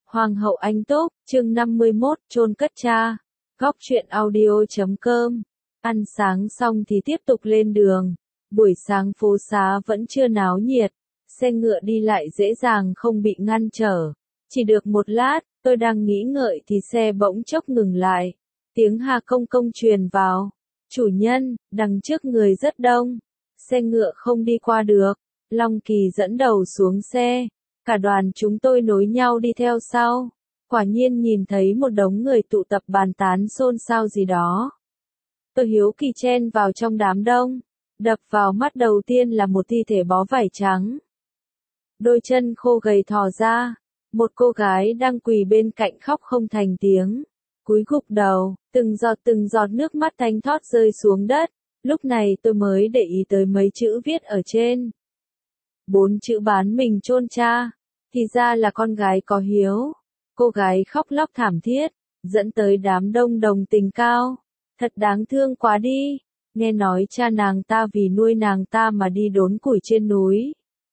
Hoàng hậu Anh Túc, chương 51, chôn cất cha. Góc truyện audio.com. Ăn sáng xong thì tiếp tục lên đường. Buổi sáng phố xá vẫn chưa náo nhiệt, xe ngựa đi lại dễ dàng không bị ngăn trở. Chỉ được một lát, tôi đang nghĩ ngợi thì xe bỗng chốc ngừng lại. Tiếng Hà Công Công truyền vào. Chủ nhân, đằng trước người rất đông. Xe ngựa không đi qua được. Long Kỳ dẫn đầu xuống xe. Cả đoàn chúng tôi nối nhau đi theo sau. Quả nhiên nhìn thấy một đống người tụ tập bàn tán xôn xao gì đó. Tôi hiếu kỳ chen vào trong đám đông. Đập vào mắt đầu tiên là một thi thể bó vải trắng. Đôi chân khô gầy thò ra. Một cô gái đang quỳ bên cạnh khóc không thành tiếng. Cúi gục đầu, từng giọt nước mắt thánh thót rơi xuống đất. Lúc này tôi mới để ý tới mấy chữ viết ở trên. 4 chữ bán mình chôn cha. Thì ra là con gái có hiếu. Cô gái khóc lóc thảm thiết, dẫn tới đám đông đồng tình cao. Thật đáng thương quá đi. Nghe nói cha nàng ta vì nuôi nàng ta mà đi đốn củi trên núi.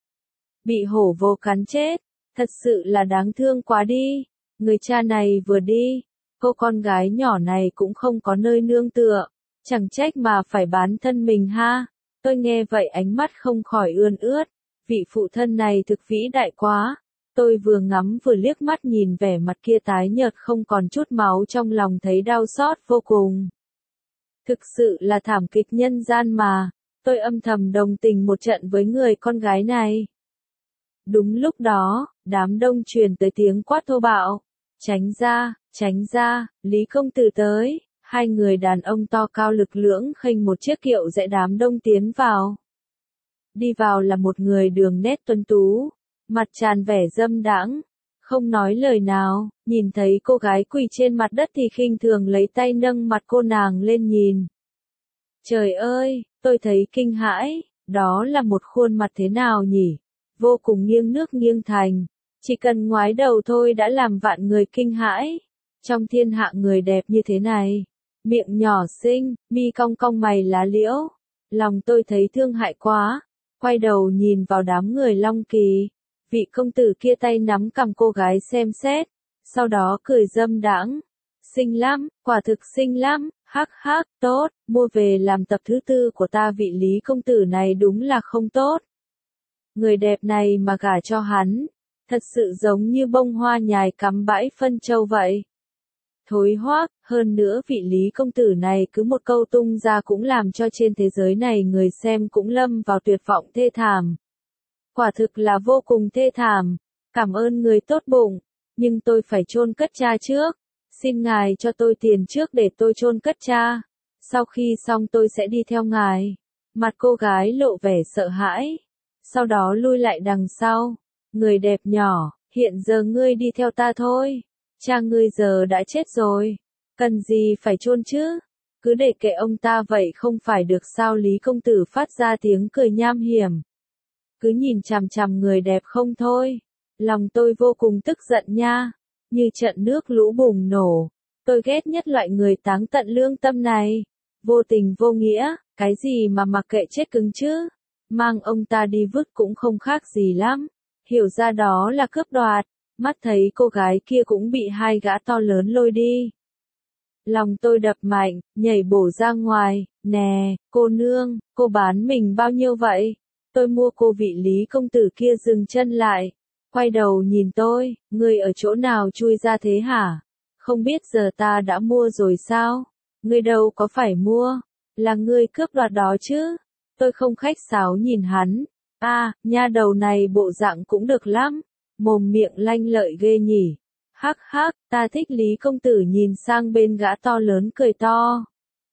Bị hổ vô cắn chết. Thật sự là đáng thương quá đi. Người cha này vừa đi, cô con gái nhỏ này cũng không có nơi nương tựa. Chẳng trách mà phải bán thân mình ha. Tôi nghe vậy ánh mắt không khỏi ươn ướt. Vị phụ thân này thực vĩ đại quá. Tôi vừa ngắm vừa liếc mắt nhìn vẻ mặt kia tái nhợt không còn chút máu trong lòng thấy đau xót vô cùng. Thực sự là thảm kịch nhân gian mà. Tôi âm thầm đồng tình một trận với người con gái này. Đúng lúc đó, đám đông truyền tới tiếng quát thô bạo. Tránh ra, Lý công tử tới. Hai người đàn ông to cao lực lưỡng khênh một chiếc kiệu dãy đám đông tiến vào. Đi vào là một người đường nét tuấn tú, mặt tràn vẻ dâm đãng, không nói lời nào, nhìn thấy cô gái quỳ trên mặt đất thì khinh thường lấy tay nâng mặt cô nàng lên nhìn. Trời ơi, tôi thấy kinh hãi, đó là một khuôn mặt thế nào nhỉ? Vô cùng nghiêng nước nghiêng thành, chỉ cần ngoái đầu thôi đã làm vạn người kinh hãi. Trong thiên hạ người đẹp như thế này, miệng nhỏ xinh, mi cong cong mày lá liễu, lòng tôi thấy thương hại quá. Quay đầu nhìn vào đám người Long Kỳ, vị công tử kia tay nắm cằm cô gái xem xét, sau đó cười dâm đãng. Xinh lắm, quả thực xinh lắm, hắc hắc, tốt, mua về làm tập thứ 4 của ta. Vị Lý công tử này đúng là không tốt. Người đẹp này mà gả cho hắn, thật sự giống như bông hoa nhài cắm bãi phân châu vậy. Thối hoác, hơn nữa vị Lý công tử này cứ một câu tung ra cũng làm cho trên thế giới này người xem cũng lâm vào tuyệt vọng thê thảm. Quả thực là vô cùng thê thảm. Cảm ơn người tốt bụng, nhưng tôi phải chôn cất cha trước. Xin ngài cho tôi tiền trước để tôi chôn cất cha. Sau khi xong tôi sẽ đi theo ngài. Mặt cô gái lộ vẻ sợ hãi. Sau đó lui lại đằng sau. Người đẹp nhỏ, hiện giờ ngươi đi theo ta thôi. Cha ngươi giờ đã chết rồi, cần gì phải chôn chứ? Cứ để kệ ông ta vậy không phải được sao? Lý công tử phát ra tiếng cười nham hiểm. Cứ nhìn chằm chằm người đẹp không thôi. Lòng tôi vô cùng tức giận nha, như trận nước lũ bùng nổ. Tôi ghét nhất loại người táng tận lương tâm này. Vô tình vô nghĩa, cái gì mà mặc kệ chết cứng chứ? Mang ông ta đi vứt cũng không khác gì lắm. Hiểu ra đó là cướp đoạt. Mắt thấy cô gái kia cũng bị hai gã to lớn lôi đi. Lòng tôi đập mạnh, nhảy bổ ra ngoài. Nè, cô nương, cô bán mình bao nhiêu vậy? Tôi mua cô. Vị Lý công tử kia dừng chân lại, quay đầu nhìn tôi. Ngươi ở chỗ nào chui ra thế hả? Không biết giờ ta đã mua rồi sao? Ngươi đâu có phải mua, là ngươi cướp đoạt đó chứ? Tôi không khách sáo nhìn hắn. Nha đầu này bộ dạng cũng được lắm. Mồm miệng lanh lợi ghê nhỉ. Hắc hắc, ta thích. Lý công tử nhìn sang bên gã to lớn cười to.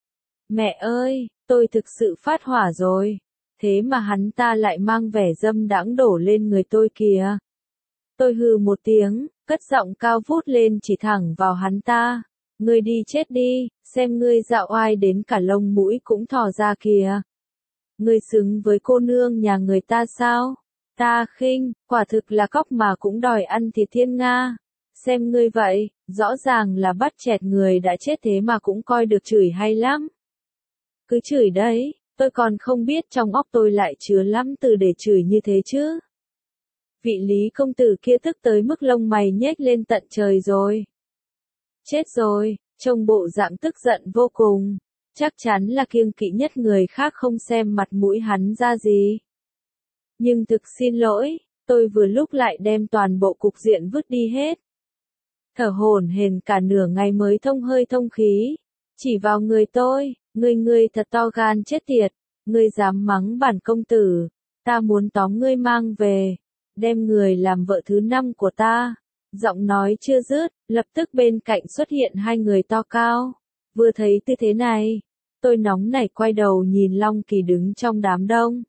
Mẹ ơi, tôi thực sự phát hỏa rồi. Thế mà hắn ta lại mang vẻ dâm đãng đổ lên người tôi kìa. Tôi hừ một tiếng, cất giọng cao vút lên chỉ thẳng vào hắn ta. Ngươi đi chết đi, xem ngươi dạo oai đến cả lông mũi cũng thò ra kìa. Ngươi xứng với cô nương nhà người ta sao? Ta khinh, quả thực là cóc mà cũng đòi ăn thịt thiên nga. Xem ngươi vậy, rõ ràng là bắt chẹt người đã chết thế mà cũng coi được chửi hay lắm. Cứ chửi đấy, tôi còn không biết trong óc tôi lại chứa lắm từ để chửi như thế chứ. Vị Lý công tử kia tức tới mức lông mày nhếch lên tận trời rồi. Chết rồi, trông bộ dạng tức giận vô cùng. Chắc chắn là kiêng kỵ nhất người khác không xem mặt mũi hắn ra gì. Nhưng thực xin lỗi, tôi vừa lúc lại đem toàn bộ cục diện vứt đi hết. Thở hổn hển cả nửa ngày mới thông hơi thông khí. Chỉ vào người tôi, ngươi thật to gan chết tiệt, ngươi dám mắng bản công tử, ta muốn tóm ngươi mang về, đem người làm vợ thứ 5 của ta. Giọng nói chưa dứt, lập tức bên cạnh xuất hiện hai người to cao. Vừa thấy tư thế này, tôi nóng nảy quay đầu nhìn Long Kỳ đứng trong đám đông.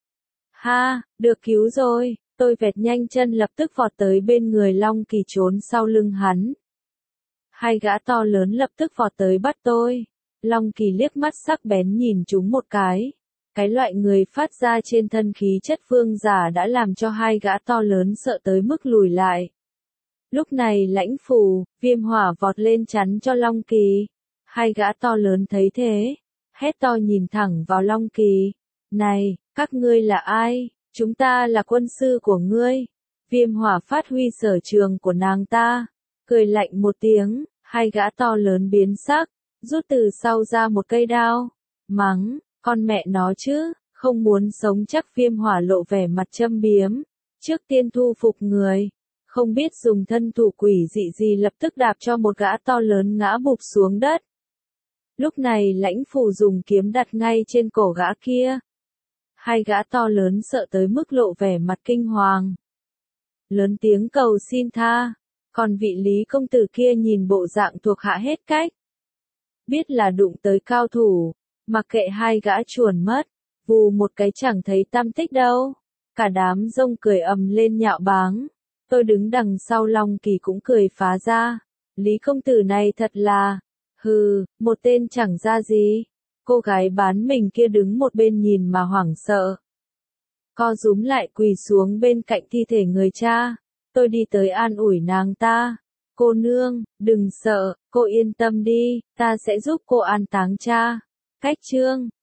Ha, được cứu rồi, tôi vẹt nhanh chân lập tức vọt tới bên người Long Kỳ trốn sau lưng hắn. Hai gã to lớn lập tức vọt tới bắt tôi. Long Kỳ liếc mắt sắc bén nhìn chúng một cái. Cái loại người phát ra trên thân khí chất vương giả đã làm cho hai gã to lớn sợ tới mức lùi lại. Lúc này Lãnh Phù, Viêm Hỏa vọt lên chắn cho Long Kỳ. Hai gã to lớn thấy thế, hét to nhìn thẳng vào Long Kỳ. Này, các ngươi là ai? Chúng ta là quân sư của ngươi. Viêm Hỏa phát huy sở trường của nàng ta, cười lạnh một tiếng, hai gã to lớn biến sắc, rút từ sau ra một cây đao, mắng, con mẹ nó chứ, không muốn sống chắc. Viêm Hỏa lộ vẻ mặt châm biếm, trước tiên thu phục người, không biết dùng thân thủ quỷ dị gì lập tức đạp cho một gã to lớn ngã bụp xuống đất. Lúc này Lãnh Phù dùng kiếm đặt ngay trên cổ gã kia. Hai gã to lớn sợ tới mức lộ vẻ mặt kinh hoàng, lớn tiếng cầu xin tha. Còn vị Lý công tử kia nhìn bộ dạng thuộc hạ hết cách, biết là đụng tới cao thủ, mặc kệ hai gã chuồn mất, vù một cái chẳng thấy tăm tích đâu. Cả đám rông cười ầm lên nhạo báng. Tôi đứng đằng sau Long Kỳ cũng cười phá ra. Lý công tử này thật là, hừ, một tên chẳng ra gì. Cô gái bán mình kia đứng một bên nhìn mà hoảng sợ, co rúm lại quỳ xuống bên cạnh thi thể người cha. Tôi đi tới an ủi nàng ta. Cô nương, đừng sợ, cô yên tâm đi, ta sẽ giúp cô an táng cha. Cách chương